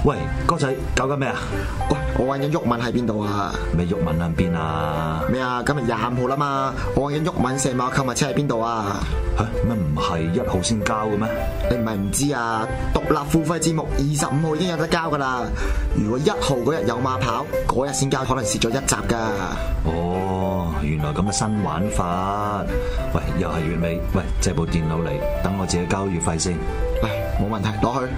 喂，哥仔搞緊咩啊？ 喂，我揾緊毓民喺邊度啊？ 咩毓民喺邊啊？ 咩啊？今日25號啦嘛，我揾緊毓民社貿購物車喺邊度啊？ 嚇咩唔係1號先交嘅咩？ 你唔係唔知啊？獨立付費節目25號已經有得交噶啦。如果1號嗰日有馬跑，嗰日先交，可能蝕咗一集噶。 哦，原來咁嘅新玩法。喂，又係月尾，喂，借部電腦嚟，等我自己交月費先。 嚟，冇問題，攞去。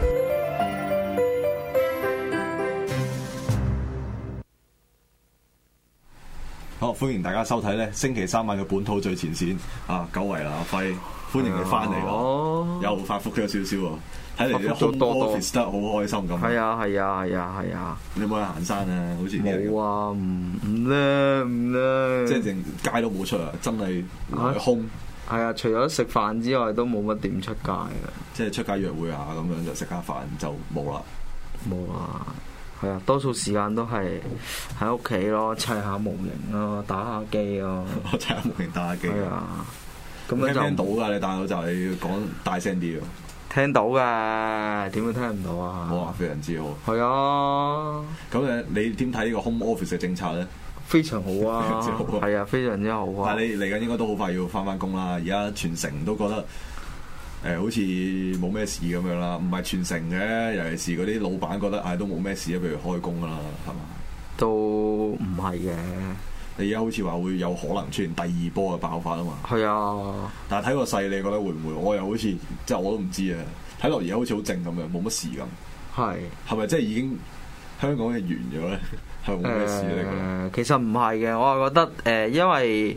好，歡迎大家收睇咧星期三晚嘅本土最前線啊！久違啦，阿輝，歡迎你翻嚟啦，又發福咗少少喎，睇嚟啲 home office 得好開心咁。 係啊！ 你有冇去行山啊？好似冇啊，唔咧， 即係連街都冇出啊！真係空。 係啊，除咗食飯之外，都冇乜點出街嘅。 即係出街約會啊，咁樣就食下飯就冇啦。 冇啊！係啊，多數時間都係喺屋企咯，砌下模型咯，打下機咯。 我砌下模型打下機。係啊，咁樣就聽到㗎，你大佬就係要講大聲啲啊！ 聽到㗎，點會聽唔到啊？ 我話非常之好。 係啊。 咁你點睇呢個 home office 嘅政策咧？ 非常好啊！係啊，非常之好啊！ 但係你嚟緊應該都好快要翻工啦。而家全城都覺得好似冇咩事咁樣啦，唔係全城嘅，尤其是嗰啲老闆覺得都冇咩事啊，譬如開工啦，係嘛？ 都唔係嘅。 你而家好似話會有可能出現第二波嘅爆發啊嘛。係啊。 但係睇個勢，你覺得會唔會？我又好似即係我都唔知啊。睇落而家好似好靜咁樣，冇乜事咁。係。係咪即係已經香港嘅完咗咧？係冇咩事咧？ 其實唔係嘅，我係覺得因為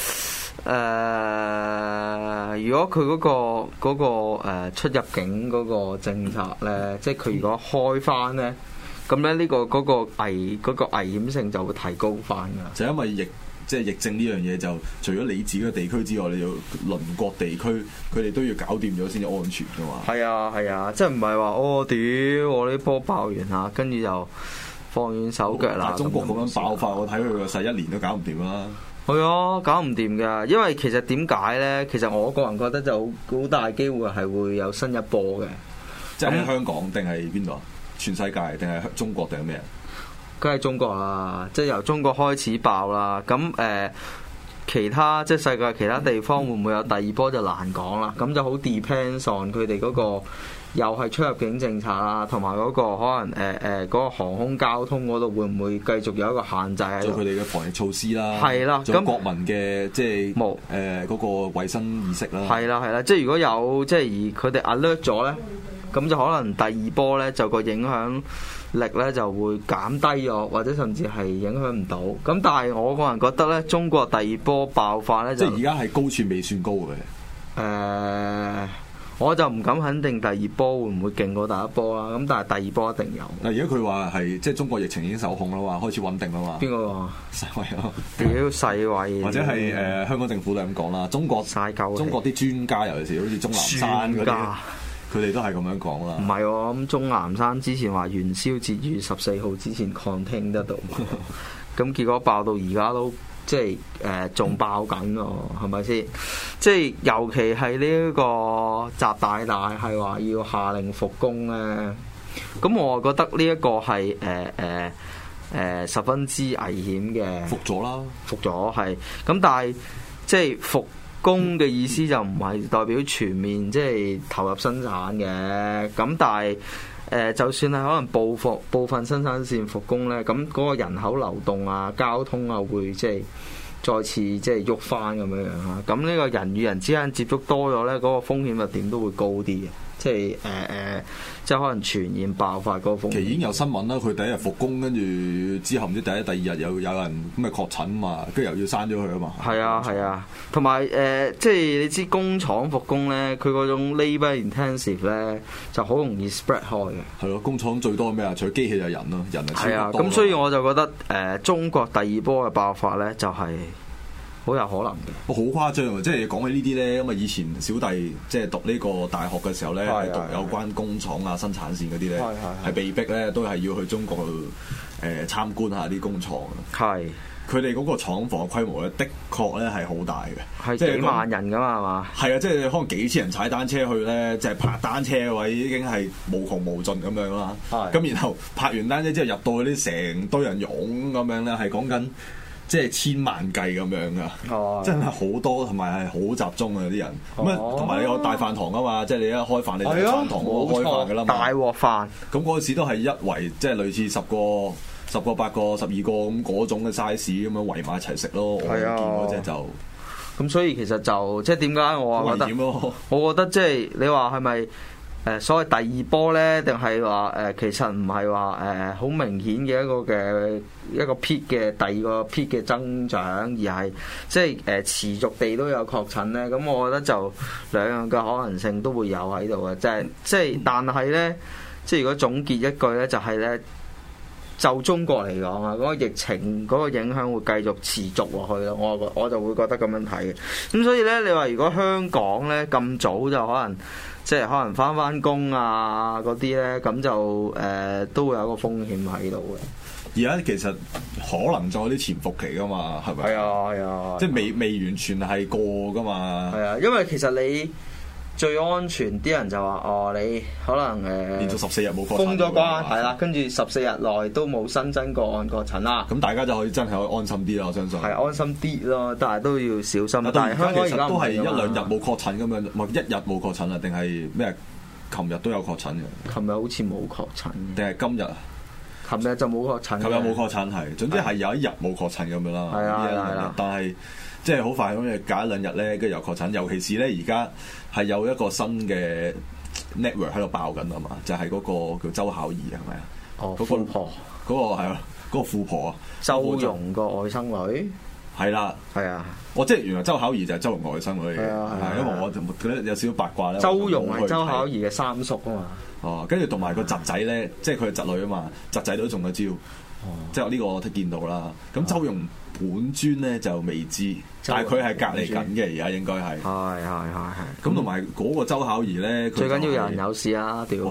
如果佢嗰個出入境嗰個政策咧，即係佢如果開翻咧，咁咧呢個嗰個危險性就會提高翻㗎。 就因為疫症呢樣嘢，就除咗你自己嘅地區之外，你要鄰國地區佢哋都要搞掂咗先至安全㗎嘛。係啊，即係唔係話屌我呢波爆完嚇，跟住就放軟手腳啦！ 中國咁樣爆發，我睇佢個勢1年都搞唔掂啦。 係啊，搞唔掂㗎，因為其實點解咧？其實我個人覺得就好大機會係會有新一波嘅。 即係喺香港定係邊度啊？全世界定係中國定係咩啊？ 梗係中國啦，即係由中國開始爆啦。咁其他即係世界其他地方會唔會有第二波就難講啦。咁就好 depends on 佢哋嗰個。又係出入境政策啦，同埋嗰個可能嗰個航空交通嗰度會唔會繼續有一個限制喺度？ 做佢哋嘅防疫措施啦， 係啦， 咁國民嘅即係冇嗰個衞生意識啦。係啦，即係如果有即係而佢哋 alert 咗咧，咁就可能第二波咧就個影響力咧就會減低咗，或者甚至係影響唔到。咁但係我個人覺得咧，中國第二波爆發咧就即係而家係高處未算高嘅。 我就唔敢肯定第二波會唔會勁過第一波啦，咁但係第二波一定有。 嗱，而家佢話係即係中國疫情已經受控啦嘛，開始穩定啦嘛。 邊個話？ 世衛咯。 屌世衛。或者係香港政府都係咁講啦。中國啲專家，尤其是好似鍾南山嗰啲，佢哋都係咁樣講啦。 唔係喎，咁鍾南山之前話元宵節2月14號之前 contain 得到，咁結果爆到而家都。即係仲爆緊喎，係咪先？即係尤其係呢一個習大大係話要下令復工咧，咁我覺得呢一個係十分之危險嘅。 復咗啦， 復咗係。咁但係即係復工嘅意思就唔係代表全面即係投入生產嘅。咁但係。就算係可能部分生產線復工咧，咁嗰個人口流動啊、交通啊，會即係再次即係喐翻咁樣樣嚇。咁呢個人與人之間接觸多咗咧，嗰個風險就點都會高啲嘅。即係即係可能傳染爆發嗰個風險。其實已經有新聞啦，佢第一日復工，跟住之後唔知第二日有人咁咪確診嘛，跟住又要刪咗佢啊嘛。係啊，同埋即係你知工廠復工咧，佢嗰種 labour intensive 咧就好容易 spread 開嘅。 係咯，工廠最多咩啊？除咗機器就係人咯，人係超多。 咁所以我就覺得中國第二波嘅爆發咧就係。好有可能嘅， 好誇張啊！即係講起呢啲咧，咁啊以前小弟即係讀呢個大學嘅時候咧，係讀有關工廠啊、生產線嗰啲咧，係被逼咧都係要去中國度參觀下啲工廠。係佢哋嗰個廠房規模咧，的確咧係好大嘅， 係幾萬人噶嘛係嘛？ 係啊，即係可能幾千人踩單車去咧，就係泊單車嘅位已經係無窮無盡咁樣啦。咁然後泊完單車之後入到去啲成堆人湧咁樣咧，係講緊即係千萬計咁樣噶，真係好多，同埋係好集中啊啲人。咁啊，同埋你有大飯堂啊嘛，即係你一開飯你就飯堂嗰個開飯噶啦嘛， 大鑊飯。咁嗰陣時都係一圍，即係類似10個、8個、12個咁嗰種嘅 size 咁樣圍埋一齊食咯。我見嗰隻就咁，所以其實就即係點解我話覺得，我覺得即係你話係咪？所謂第二波咧，定係話其實唔係話好明顯嘅一個 peak 嘅第二個 peak 嘅增長，而係即係持續地都有確診咧。咁我覺得就兩樣嘅可能性都會有喺度嘅，即係但係咧，即係如果總結一句咧，就係咧，就中國嚟講啊，嗰個疫情嗰個影響會繼續持續落去咯。我就會覺得咁樣睇嘅。咁所以咧，你話如果香港咧咁早就可能。即係可能翻工啊嗰啲咧，咁就都會有一個風險喺度嘅。 而家其實可能仲有啲潛伏期噶嘛，係咪？ 係啊， 即係未完全係過噶嘛。 係啊，因為其實你最安全啲人就話你可能連續14日冇確診封咗關係啦，跟住14日內都冇新增個案確診啦。 咁大家就可以真係可以安心啲啦，我相信。 係安心啲咯，但係都要小心。 但係香港而家都係1、2日冇確診咁樣，唔係1日冇確診啊？定係咩？琴日都有確診嘅。琴日好似冇確診。 定係今日？ 琴日就冇確診。 琴日冇確診係，總之係有一日冇確診咁樣啦。 係啊， 但係即係好快咁，你隔1、2日咧，跟住又確診。尤其是咧，而家係有一個新嘅 network 喺度爆緊啊嘛，就係嗰個叫周巧儀係咪啊？ 富婆嗰個係啊，嗰個富婆啊， 周融個外甥女。 係啦， 係啊， 即係原來周巧儀就係周融外甥女嚟嘅， 係因為我覺得有少少八卦咧。 周融係周巧儀嘅三叔啊嘛。 跟住同埋個侄仔咧，即係佢嘅侄女啊嘛，侄仔都中咗招，即係呢個我都見到啦。咁周融本尊咧就未知，但係佢係隔離緊嘅，而家應該係。係。咁同埋嗰個周巧儀咧， 最緊要有人有事啊！屌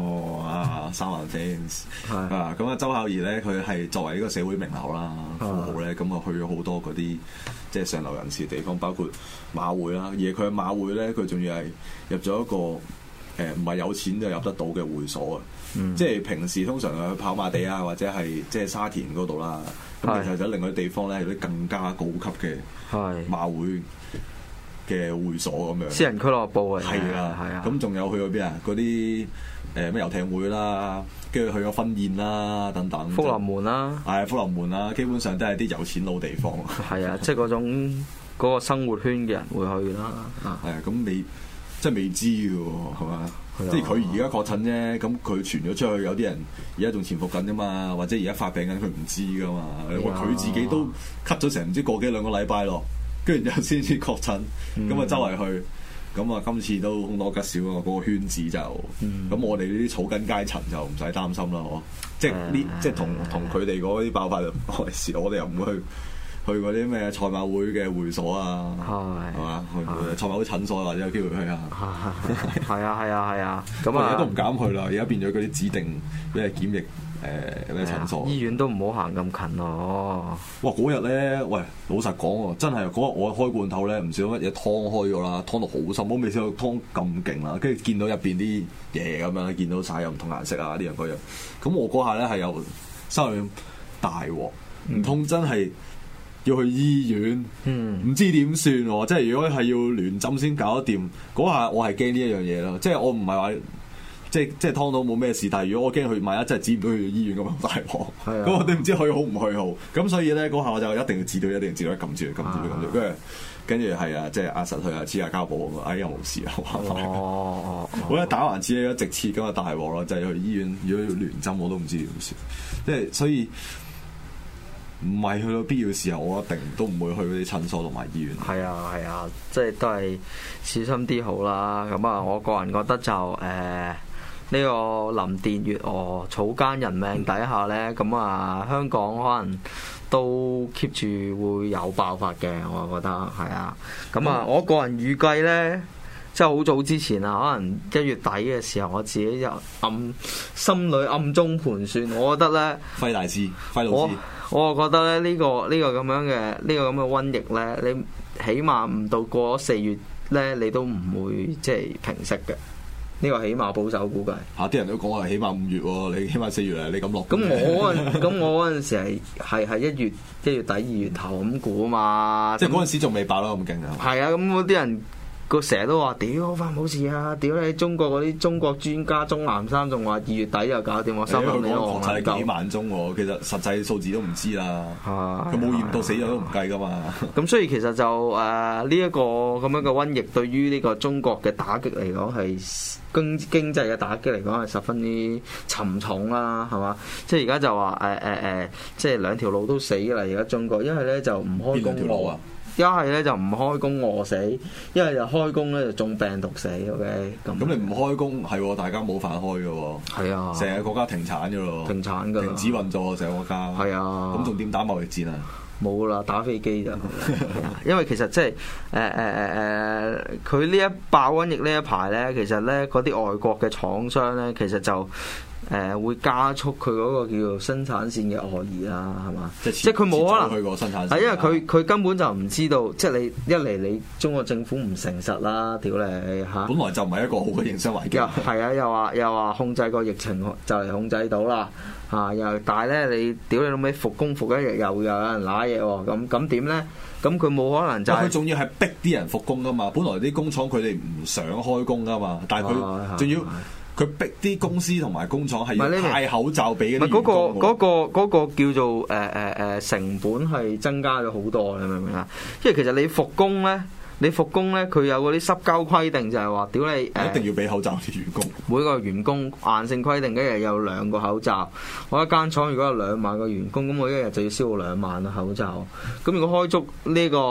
3萬 fans 咁啊，周巧儀咧，佢係作為呢個社會名流啦、富豪咧，咁啊去咗好多嗰啲即係上流人士嘅地方，包括馬會啦。而佢喺馬會咧，佢仲要係入咗一個唔係有錢就入得到嘅會所啊！即係平時通常去跑馬地啊，或者係即係沙田嗰度啦。咁其實就另外啲地方咧，有啲更加高級嘅馬會嘅會所咁樣， 私人俱樂部啊， 係啊，咁仲有去過邊啊？嗰啲咩遊艇會啦，跟住去咗婚宴啦等等， 福臨門啦， 係福臨門啦，基本上都係啲有錢佬地方。 係啊，即係嗰種嗰個生活圈嘅人會去啦。 係啊，咁即係未知嘅喎，係嘛？即係佢而家確診啫，咁佢傳咗出去，有啲人而家仲潛伏緊㗎嘛，或者而家發病緊，佢唔知㗎嘛。佢自己都咳咗成唔知個幾兩個禮拜咯，跟住然後先至確診，咁啊周圍去，咁啊今次都凶多吉少啊！嗰個圈子就，咁我哋呢啲草根階層就唔使擔心啦，嗬。即係呢，即係同佢哋嗰啲爆發就我哋又唔會去嗰啲咩賽馬會嘅會所啊，係嘛？去賽馬會診所或者有機會去啊。 係啊，咁而家都唔敢去啦。而家變咗嗰啲指定咩檢疫咩診所。 醫院都唔好行咁近咯。 哇！嗰日咧，喂，老實講喎，真係嗰日我開罐頭咧，唔少乜嘢湯開咗啦，湯到好深，我未試過湯咁勁啦。跟住見到入邊啲嘢咁樣，見到晒有唔同顏色啊，呢樣嗰樣。咁我嗰下咧係有心裏大鑊，唔通真係要去醫院，唔知點算喎？即係如果係要聯針先搞得掂，嗰下我係驚呢一樣嘢咯。即係我唔係話即係湯到冇咩事，但係如果我驚佢萬一真係指唔到去醫院咁大鑊，咁我哋唔知去好唔去好。咁所以咧嗰下我就一定要指到，撳住，跟住係啊，即係壓實佢啊，黐下膠布啊，又冇事啊。我一打橫指咧，直切咁啊大鑊咯，就係去醫院。如果要聯針，我都唔知點算。即係所以。唔係去到必要時候，我一定都唔會去嗰啲診所同埋醫院。係啊，即係都係小心啲好啦。咁啊，我個人覺得就呢個林電月娥草菅人命底下呢，咁啊香港可能都 keep 住會有爆發嘅。我覺得係啊。咁啊，我個人預計呢， 即係好早之前啊，可能1月底嘅時候，我自己就心裏暗中盤算，我覺得咧， 輝大師、輝老師， 我覺得咧呢個咁樣嘅瘟疫咧，你起碼唔到過咗4月咧，你都唔會即係平息嘅。呢個起碼保守估計。 啲人都講話起碼5月喎，你起碼4月啊，你咁落。 咁我嗰陣時係1月底2月頭咁估啊嘛。 即係嗰陣時仲未爆得咁勁啊。 係啊，咁嗰啲人成日都話屌翻冇事啊！屌你中國嗰啲中國專家鍾南山仲話2月底就搞掂，我心諗你都戇鳩。 幾萬宗喎，其實實際數字都唔知啦。佢冇驗到死咗都唔計噶嘛。 咁所以其實就呢一個咁樣嘅瘟疫對於呢個中國嘅打擊嚟講係經濟嘅打擊嚟講係十分之沉重啦，係嘛？即係而家就話即係兩條路都死啦！而家中國一係咧就唔開工喎。一係咧就唔開工餓死，一係就開工咧就中病毒死。OK， 咁你唔開工係大家冇飯開嘅喎。係啊， 成個國家停產嘅咯。停產㗎，停止運作成個國家。係啊，咁仲點打貿易戰啊？冇啦，打飛機咋。因為其實即係佢呢一爆瘟疫呢一排咧，其實咧嗰啲外國嘅廠商咧，其實就會加速佢嗰個叫做生產線嘅外移啦，係嘛？即係佢冇可能去過生產線。 係因為佢根本就唔知道，即係你一嚟你中國政府唔誠實啦，屌你嚇！ 本來就唔係一個好嘅營商環境。 係啊，又話控制個疫情就嚟控制到啦嚇，又但係咧你屌你老味復工復一日又有人揦嘢喎，咁點咧？咁佢冇可能就係佢仲要係逼啲人復工噶嘛？本來啲工廠佢哋唔想開工噶嘛，但係佢仲要。佢逼啲公司同埋工廠係要派口罩俾嗰啲員工。 嗰個叫做成本係增加咗好多，你明唔明啊？因為其實你復工咧，佢有嗰啲濕鳩規定，就係話屌你一定要俾口罩啲員工。 每個員工硬性規定一日有2個口罩。我一間廠如果有2萬個員工，咁我一日就要消耗2萬個口罩。咁如果開足呢個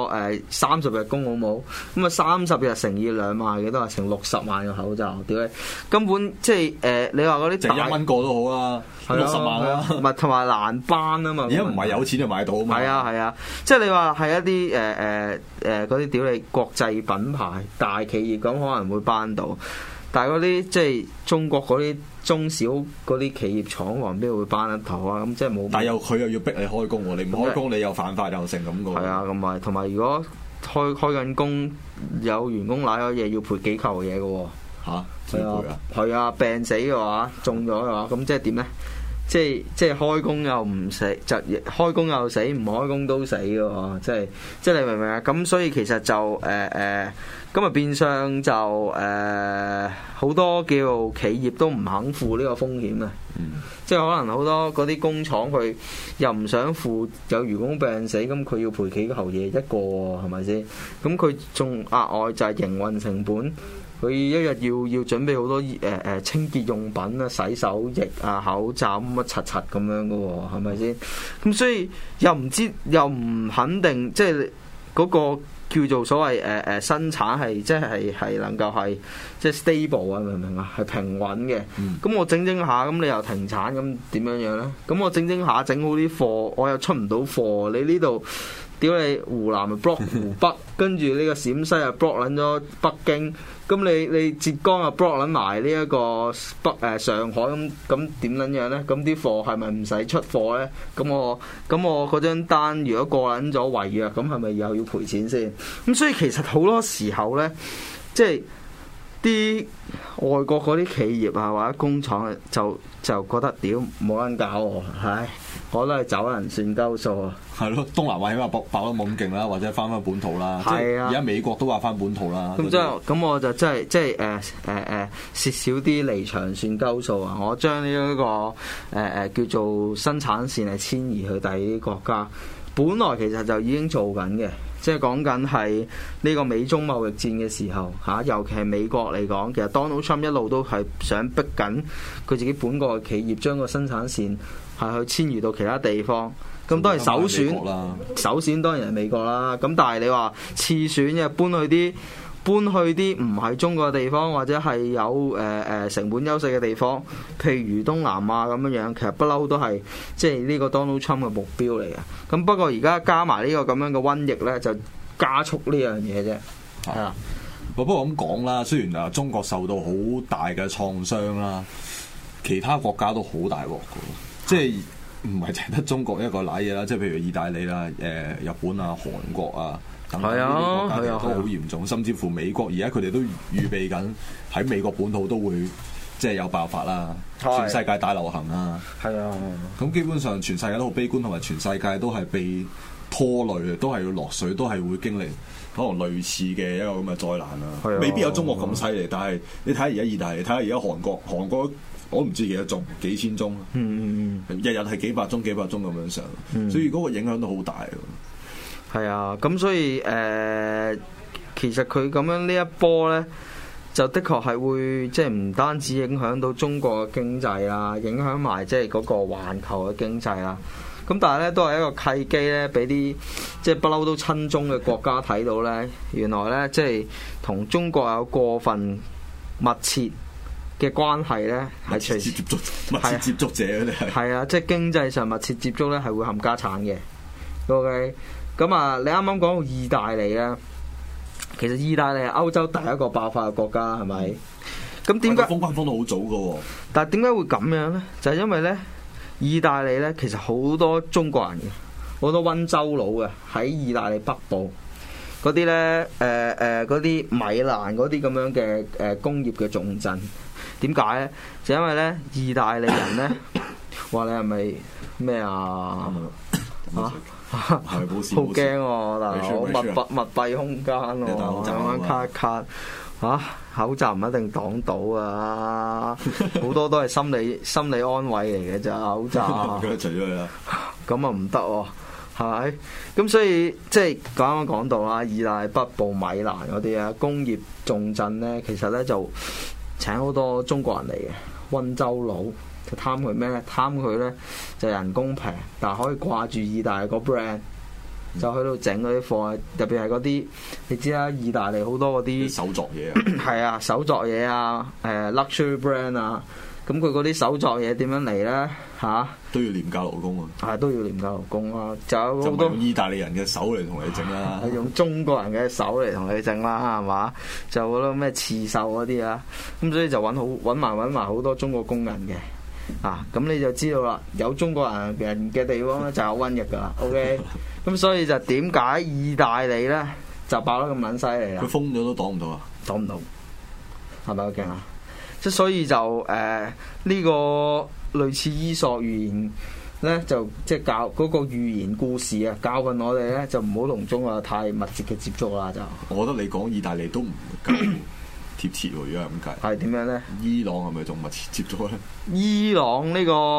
30日工好冇？咁啊30日乘以2萬嘅都係成60萬個口罩。屌你根本即係你話嗰啲 1蚊個都好啦，60萬啦。 唔係同埋難班啊嘛。 而家唔係有錢就買到啊嘛。 係啊，即係你話係一啲嗰啲屌你國際品牌大企業咁可能會班到，但係嗰啲即係中國嗰啲中小嗰啲企業廠房邊會班得到啊？咁即係冇。但係佢又要逼你開工喎，你唔開工你又犯法又成咁嘅。係啊，咁同埋如果開緊工有員工攋咗嘢要賠幾球嘢嘅喎。嚇？要賠啊？係啊，病死嘅話中咗嘅話，咁即係點咧？即係開工又唔死，就開工又死，唔開工都死嘅喎，即係你明唔明啊？咁所以其實就咁啊變相就好多叫企業都唔肯負呢個風險啊！即係可能好多嗰啲工廠佢又唔想負有員工病死，咁佢要賠幾球嘢一個喎，係咪先？咁佢仲額外就係營運成本。佢一日要準備好多清潔用品啊、洗手液啊、口罩乜柒柒咁樣嘅喎，係咪先？咁所以又唔知又唔肯定，即係嗰個叫做所謂生產係即係能夠係即係 stable 啊，明唔明啊？係平穩嘅。咁我整下，咁你又停產，咁點樣樣咧？咁我整下整好啲貨，我又出唔到貨，你呢度？屌你湖南咪 block 湖北，跟住呢個陝西又 block 撚咗北京，咁你浙江又 block 撚埋呢一個上海，咁點撚樣咧？咁啲貨係咪唔使出貨咧？咁我嗰張單如果過撚咗違約，咁係咪又要賠錢先？咁所以其實好多時候咧，即係啲外國嗰啲企業啊或者工廠就覺得屌冇撚搞我，唉，我都係走人算鳩數啊！ 係咯，東南亞起碼爆得冇咁勁啦，或者翻本土啦。係啊，而家美國都話翻本土啦。 咁我就真係即係蝕少啲離場算鳩數啊！我將呢一個叫做生產線係遷移去第二啲國家。本來其實就已經做緊嘅，即係講緊係呢個美中貿易戰嘅時候嚇，尤其係美國嚟講，其實 Donald Trump 一路都係想逼緊佢自己本國嘅企業將個生產線係去遷移到其他地方。咁當然首選當然係美國啦。咁但係你話次選嘅搬去啲唔係中國嘅地方，或者係有成本優勢嘅地方，譬如東南亞咁樣，其實不嬲都係即係呢個 Donald Trump 嘅目標嚟嘅。咁不過而家加埋呢個咁樣嘅瘟疫咧，就加速呢樣嘢啫。係啊。 不過咁講啦，雖然啊中國受到好大嘅創傷啦，其他國家都好大鑊嘅，即係唔係淨係得中國一個瀨嘢啦，即係譬如意大利啦、日本啊、韓國啊等等呢啲國家其實都好嚴重，甚至乎美國而家佢哋都預備緊喺美國本土都會即係有爆發啦，全世界大流行啦。係啊，咁基本上全世界都好悲觀，同埋全世界都係被拖累，都係要落水，都係會經歷可能類似嘅一個咁嘅災難啦。未必有中國咁犀利，但係你睇下而家意大利，睇下而家韓國我唔知幾多宗，幾千宗，日日係幾百宗咁樣上，所以嗰個影響都好大。 係啊，咁所以其實佢咁樣呢一波咧，就的確係會即係唔單止影響到中國嘅經濟啦，影響埋即係嗰個環球嘅經濟啦。咁但係咧都係一個契機咧，俾啲即係不嬲都親中嘅國家睇到咧，原來咧即係同中國有過分密切嘅關係咧，係隨時密切接觸者嗰啲係啊，即係經濟上密切接觸咧係會冚家產嘅。OK， 咁啊，你啱啱講到意大利咧，其實意大利係歐洲第一個爆發嘅國家，係咪？咁點解封關封到好早㗎喎？ 但係點解會咁樣咧？就係因為咧，意大利咧其實好多中國人嘅，好多溫州佬嘅喺意大利北部嗰啲咧，嗰啲米蘭嗰啲咁樣嘅工業嘅重鎮。點解咧？就因為咧，意大利人咧話你係咪咩啊？好驚喎！大佬密閉空間喎，咁樣卡卡嚇口罩唔一定擋到啊！好多都係心理安慰嚟嘅咋口罩。 除咗佢啦， 咁啊唔得喎，係咪？咁所以即係啱啱講到啦，意大利北部米蘭嗰啲啊工業重鎮咧，其實咧就請好多中國人嚟嘅溫州佬。就貪佢咩咧？貪佢咧就人工平，但係可以掛住意大利個 brand，就去到整嗰啲貨，特別係嗰啲你知啦，意大利好多嗰啲手作嘢啊， 係啊，手作嘢啊，luxury brand 啊，咁佢嗰啲手作嘢點樣嚟咧？嚇都要廉價勞工啊， 係都要廉價勞工啊，就有好多用意大利人嘅手嚟同你整啦， 係用中國人嘅手嚟同你整啦，係嘛？就嗰啲咩刺繡嗰啲啊，咁所以就揾埋好多中國工人嘅。咁你就知道啦，有中國人嘅地方咧就有瘟疫噶啦。OK， 咁所以就點解意大利咧就爆得咁撚犀利啦？ 佢封咗都擋唔到啊！ 擋唔到，係咪好勁啊？即係所以就呢個類似伊索寓言咧，就即係教嗰個寓言故事啊，教訓我哋咧就唔好同中國太密切嘅接觸啦。就我覺得你講意大利都唔夠貼切喎，如果係咁計。 係點樣咧？ 伊朗係咪仲密切接觸咧？ 伊朗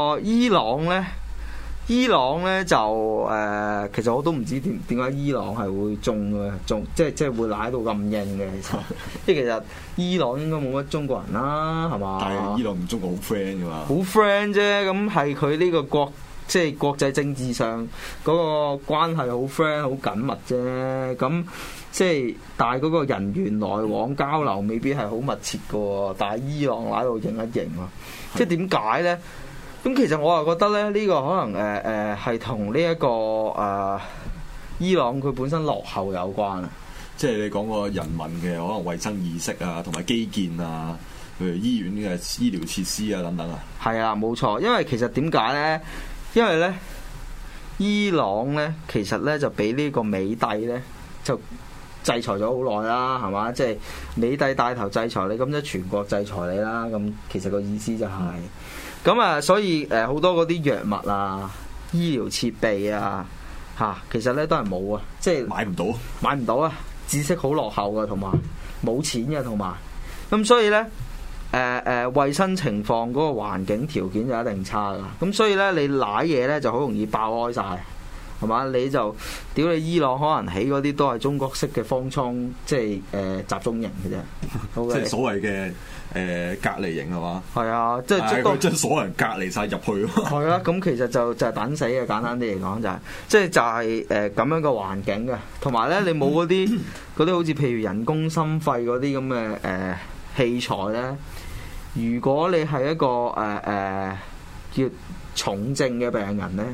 咧就其實我都唔知點解伊朗係會中嘅，即係會舐到咁硬嘅。其實即係其實伊朗應該冇乜中國人啦，係嘛？ 但係伊朗同中國好 friend 㗎嘛？ 好 friend 啫，咁係佢呢個即係國際政治上嗰個關係好 friend 好緊密啫，咁即係但係嗰個人員來往交流未必係好密切嘅喎，但係伊朗喺度認一認喎，即係點解咧？咁其實我又覺得咧，呢個可能係同呢一個伊朗佢本身落後有關啊， 即係你講個人民嘅可能衞生意識啊，同埋基建啊，譬如醫院嘅醫療設施啊等等啊，係啊，冇錯，因為其實點解咧？因為咧，伊朗咧其實咧就俾呢個美帝咧就制裁咗好耐啦，係嘛？即係美帝帶頭制裁你，咁即係全國制裁你啦。咁其實個意思就係咁啊，所以好多嗰啲藥物啊、醫療設備啊其實咧都係冇啊，即係買唔到啊，知識好落後嘅，同埋冇錢嘅，同埋咁所以咧。衞生情況嗰個環境條件就一定差噶，咁所以咧你攋嘢咧就好容易爆開晒，係嘛？你就屌你伊朗可能起嗰啲都係中國式嘅方艙，即係集中營嘅啫，即係所謂嘅隔離營係嘛？係啊，即係佢將所有人隔離晒入去。 係啊，咁其實就係等死嘅，簡單啲嚟講就係，即係就係咁樣嘅環境嘅，同埋咧你冇嗰啲好似譬如人工心肺嗰啲咁嘅器材咧。如果你係一個叫重症嘅病人咧，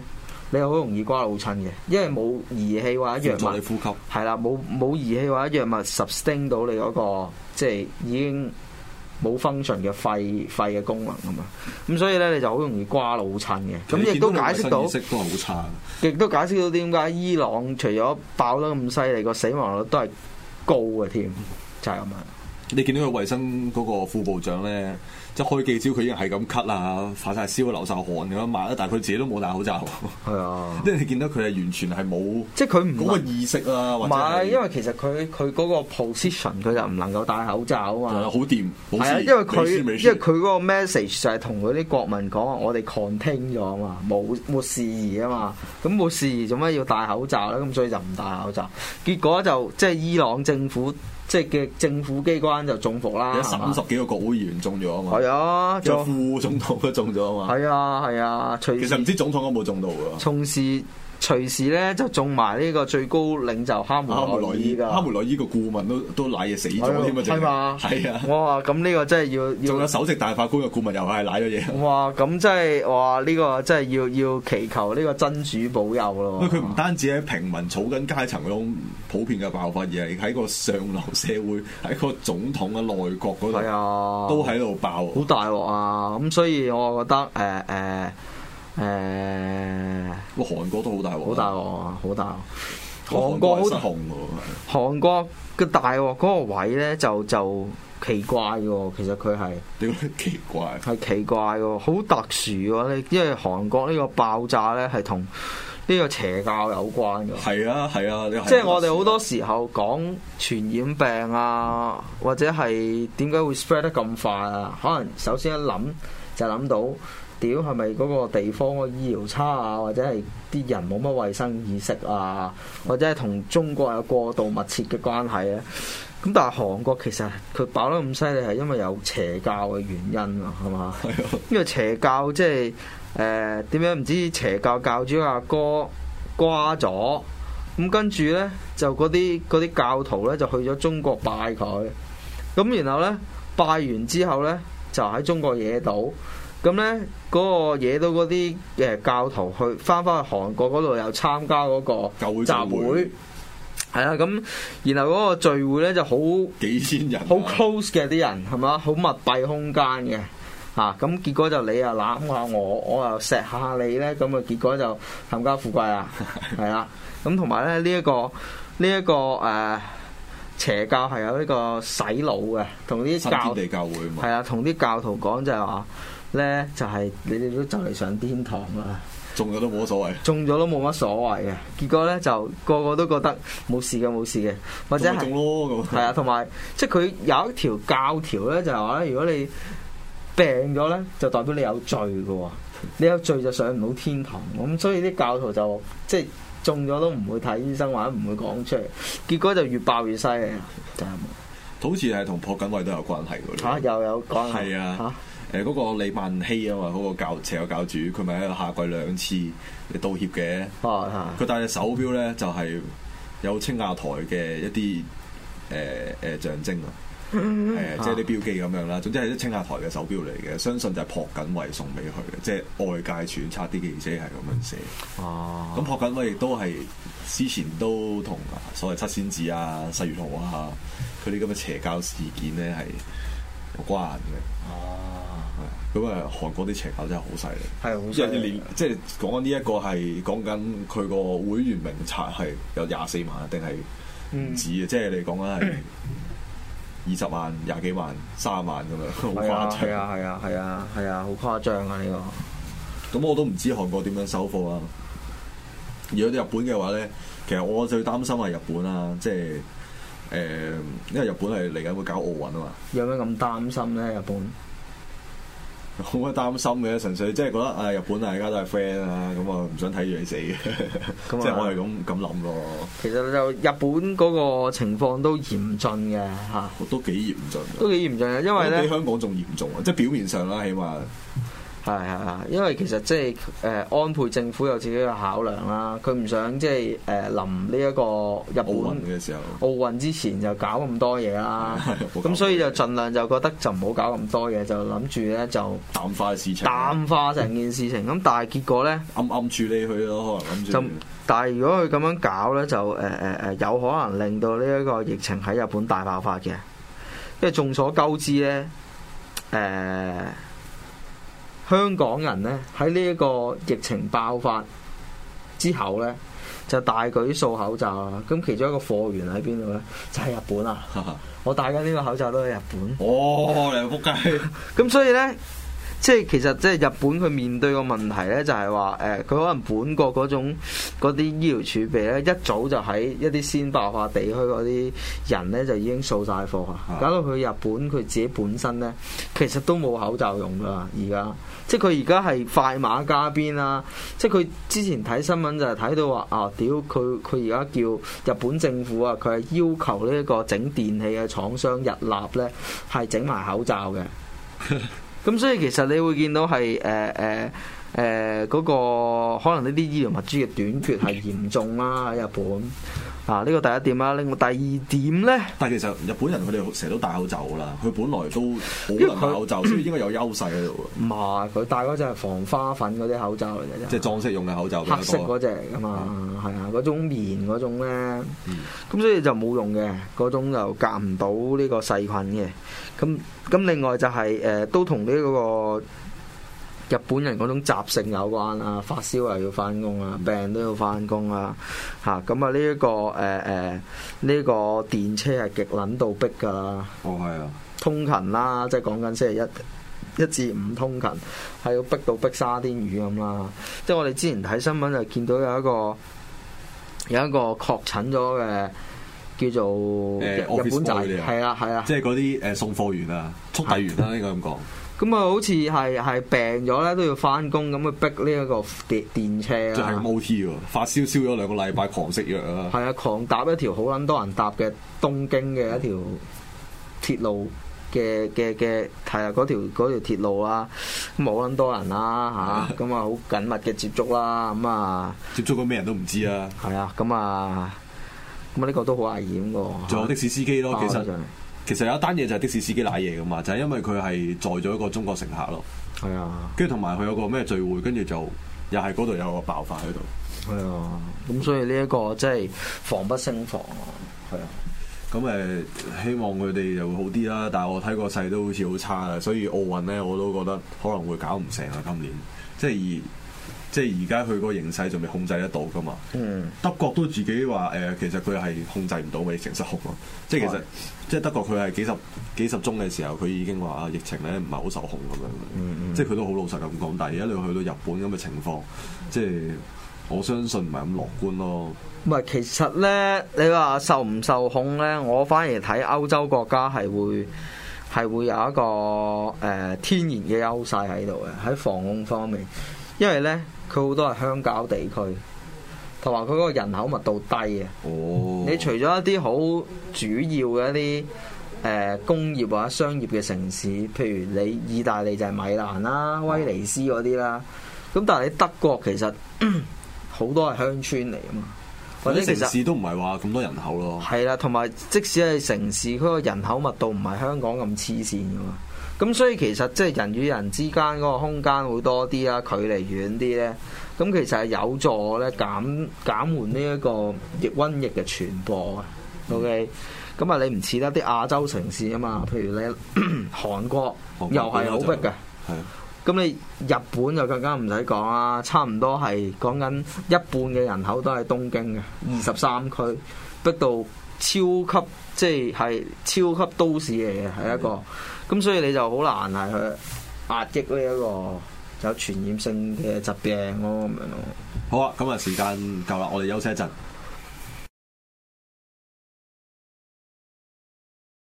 你好容易瓜老襯嘅，因為冇儀器或者藥物輔助你呼吸。 係啦，冇儀器或者藥物 sustain 到你嗰個即係已經冇 function 嘅肺嘅功能啊嘛，咁所以咧你就好容易瓜老襯嘅。咁亦都解釋到， 意識都係好差。 亦都解釋到點解伊朗除咗爆得咁犀利，個死亡率都係高嘅添，就係咁樣。 你見到佢衞生嗰個副部長咧，即係開記招，佢已經係咁咳啊，發晒燒、流晒汗咁樣抹，但係佢自己都冇戴口罩。 係啊， 即係你見到佢係完全係冇， 即係佢唔嗰個意識啦，或者唔係，因為其實佢嗰個 position 佢就唔能夠戴口罩啊嘛。 好掂，冇係啊， 事因為佢未嗰個 message 就係同嗰啲國民講話，我哋 contain 咗啊嘛，冇事宜啊嘛，咁冇事宜做咩要戴口罩咧？咁所以就唔戴口罩，結果就即係伊朗政府。即係嘅政府機關就中伏啦， 有30幾個國會議員中咗啊嘛， 係啊， 仲有副總統都中咗啊嘛， 係啊係啊，其實唔知總統有冇中到㗎。隨時咧就中埋呢個最高領袖哈梅內伊㗎，哈梅內伊個顧問都賴嘢死咗添啊！ 係嘛？ 係啊！ 哇！咁呢個真係要仲有首席大法官嘅顧問又係賴咗嘢。 哇！咁真係哇！呢個真係要祈求呢個真主保佑咯。 佢唔單止喺平民草根階層嗰種普遍嘅爆發，而係喺個上流社會，喺個總統嘅內閣嗰度， 啊， 都喺度爆， 好大鑊啊！咁所以我覺得韓國都好大鑊， 好大鑊啊！好大鑊。 韓國好失控喎。 韓國嘅大鑊嗰個位咧就奇怪嘅，其實佢係點解奇怪？ 係奇怪嘅，好特殊嘅。因為韓國呢個爆炸咧係同呢個邪教有關嘅。 係啊係啊， 即係我哋好多時候講傳染病啊，或者係點解會 spread 得咁快啊？可能首先一諗就諗到。屌係咪嗰個地方個醫療差啊，或者係啲人冇乜衛生意識啊，或者係同中國有過度密切嘅關係咧？咁但係韓國其實佢爆得咁犀利係因為有邪教嘅原因啊，係嘛？因為邪教即係點樣唔知邪教教主阿哥瓜咗，咁跟住咧就嗰啲教徒咧就去咗中國拜佢，咁然後咧拜完之後咧就喺中國惹到。咁咧嗰個惹到嗰啲教徒去翻去韓國嗰度又參加嗰個集會，係啊，咁然後嗰個聚會咧就好幾千人， 好 close 嘅啲人係嘛，好密閉空間嘅嚇，咁結果就你又攬下我又錫下你咧，咁啊結果就冚家富貴啊，係啦，咁同埋咧呢一個邪教係有呢個洗腦嘅，同啲新天地教會嘛， 係啊，同啲教徒講就係話。咧就係你哋都就嚟上天堂啦， 中咗都冇乜所謂， 中咗都冇乜所謂嘅。結果咧就個個都覺得冇事嘅，或者係中咯咁。 係啊，同埋即係佢有一條教條咧，就係話咧，如果你病咗咧，就代表你有罪嘅喎，你有罪就上唔到天堂。咁所以啲教徒就即係中咗都唔會睇醫生或者唔會講出嚟，結果就越爆越犀利，就係好似係同朴槿惠都有關係嘅。 嚇又有關係係啊。嗰個李萬熙啊嘛，嗰個邪教教主，佢咪喺度下跪2次嚟道歉嘅。佢戴隻手錶咧，就係有青瓦台嘅一啲象徵啊，即係啲標記咁樣啦。總之係啲青瓦台嘅手錶嚟嘅，相信就係朴槿惠送俾佢嘅，即係外界揣測啲記者係咁樣寫。咁朴槿惠亦都係之前都同所謂七仙子啊、世越號啊，佢啲咁嘅邪教事件咧係有關嘅。咁啊，韓國啲邪教真係好犀利， 係好犀利。 即係講緊呢一個係講緊佢個會員名冊係有24萬定係唔止啊！即係你講緊係20萬、20幾萬、30萬咁樣，好誇張。 係啊，好誇張啊！呢個。 咁我都唔知韓國點樣收貨啊！如果日本嘅話咧，其實我最擔心係日本啊，即係因為日本係嚟緊會搞奧運啊嘛。有咩咁擔心咧？日本？好乜擔心嘅，純粹即係覺得日本大家都係 friend 啊，咁啊唔想睇住你死嘅，即係我係咁諗咯。其實就日本嗰個情況都嚴峻嘅嚇，都幾嚴峻，都幾嚴峻嘅，因為咧比香港仲嚴重啊！即係表面上啦，起碼係，因為其實即係安倍政府有自己嘅考量啦，佢唔想即係臨呢一個日本奧運嘅時候， 奧運之前就搞咁多嘢啦，咁所以就盡量就覺得就唔好搞咁多嘢，就諗住咧就淡化事情， 淡化成件事情。咁但係結果咧， 暗處理佢咯，可能諗住。 就但係如果佢咁樣搞咧，就有可能令到呢一個疫情喺日本大爆發嘅，因為眾所周知咧，香港人咧喺呢一個疫情爆發之後咧，就大舉掃口罩啦。咁其中一個貨源喺邊度咧？就係日本啊！我戴緊呢個口罩都喺日本。 哦，你仆街！ 咁所以咧，即係其實即係日本佢面對個問題咧，就係話佢可能本國嗰啲醫療儲備咧，一早就喺一啲先爆發地區嗰啲人咧就已經掃晒貨啊，搞到佢日本佢自己本身咧，其實都冇口罩用噶啦，而家。即係佢而家係快馬加鞭啦！即係佢之前睇新聞就係睇到話屌佢而家叫日本政府啊，佢係要求呢一個整電器嘅廠商日立咧係整埋口罩嘅。咁所以其實你會見到係嗰個可能呢啲醫療物資嘅短缺係嚴重啦喺日本。呢個第一點啦，另外第二點咧， 但係其實日本人佢哋成日都戴口罩㗎啦，佢本來都好能戴口罩，所以應該有優勢喺度喎。 唔係，佢戴嗰隻係防花粉嗰啲口罩嚟嘅啫， 即係裝飾用嘅口罩， 黑色嗰隻嚟㗎嘛，係啊，嗰種棉嗰種咧，咁所以就冇用嘅，嗰種就隔唔到呢個細菌嘅。咁另外就係都同呢個日本人嗰種習性有關啊，發燒又要翻工啊，病都要翻工啊，咁啊呢一個呢個電車係極撚到逼㗎啦。 哦，係啊，通勤啦，即係講緊星期一至五通勤，係要逼到逼沙甸魚咁啦。即係我哋之前睇新聞就見到有一個確診咗嘅叫做日本仔，係啊， 即係嗰啲送貨員啊、速遞員啦，應該咁講。 咁啊，好似係病咗咧，都要翻工，咁去逼呢一個電車啊！ 即係 OT 喎，發燒燒咗2個禮拜，狂食藥啊！ 係啊，狂搭一條好撚多人搭嘅東京嘅一條鐵路嘅係啊，嗰條鐵路啦，咁好撚多人啦嚇，咁啊好緊密嘅接觸啦，咁啊接觸過咩人都唔知啊！ 係啊，咁啊呢個都好危險㗎。 仲有的士司機咯，其實有一單嘢就係的士司機賴嘢噶嘛，就係因為佢係載咗一個中國乘客咯。係啊，跟住同埋佢有個咩聚會，跟住就又係嗰度有個爆發喺度。 係啊，咁所以呢一個即係防不勝防啊。係啊， 咁希望佢哋就會好啲啦。但係我睇個勢都好似好差啊，所以奧運咧我都覺得可能會搞唔成啊。今年即係而家佢個形勢仲未控制得到噶嘛。德國都自己話其實佢係控制唔到疫情失控咯。即係其實即係德國佢係幾十宗嘅時候，佢已經話疫情咧唔係好受控咁樣。即係佢都好老實咁講。但係而家你去到日本咁嘅情況，即係我相信唔係咁樂觀咯。 唔係，其實咧你話受唔受控咧，我反而睇歐洲國家係會有一個天然嘅優勢喺度嘅，喺防控方面。因為咧，佢好多係鄉郊地區，同埋佢嗰個人口密度低嘅。 哦， 你除咗一啲好主要嘅一啲工業或者商業嘅城市，譬如你意大利就係米蘭啦、威尼斯嗰啲啦。咁但係你德國其實好多係鄉村嚟啊嘛，或者其實城市都唔係話咁多人口咯。 係啦，同埋即使係城市，佢個人口密度唔係香港咁黐線噶嘛。咁所以其實即係人與人之間嗰個空間會多啲啦，距離遠啲咧，咁其實係有助咧減緩呢一個瘟疫嘅傳播啊。OK，咁啊你唔似得啲亞洲城市啊嘛，譬如你韓國又係好逼嘅，咁你日本就更加唔使講啦，差唔多係講緊一半嘅人口都係東京嘅23區，逼到超級即係超級都市嚟嘅，係一個。咁所以你就好難係去壓抑呢一個有傳染性嘅疾病咯，咁樣咯。 好啊，咁啊時間夠啦，我哋休息一陣。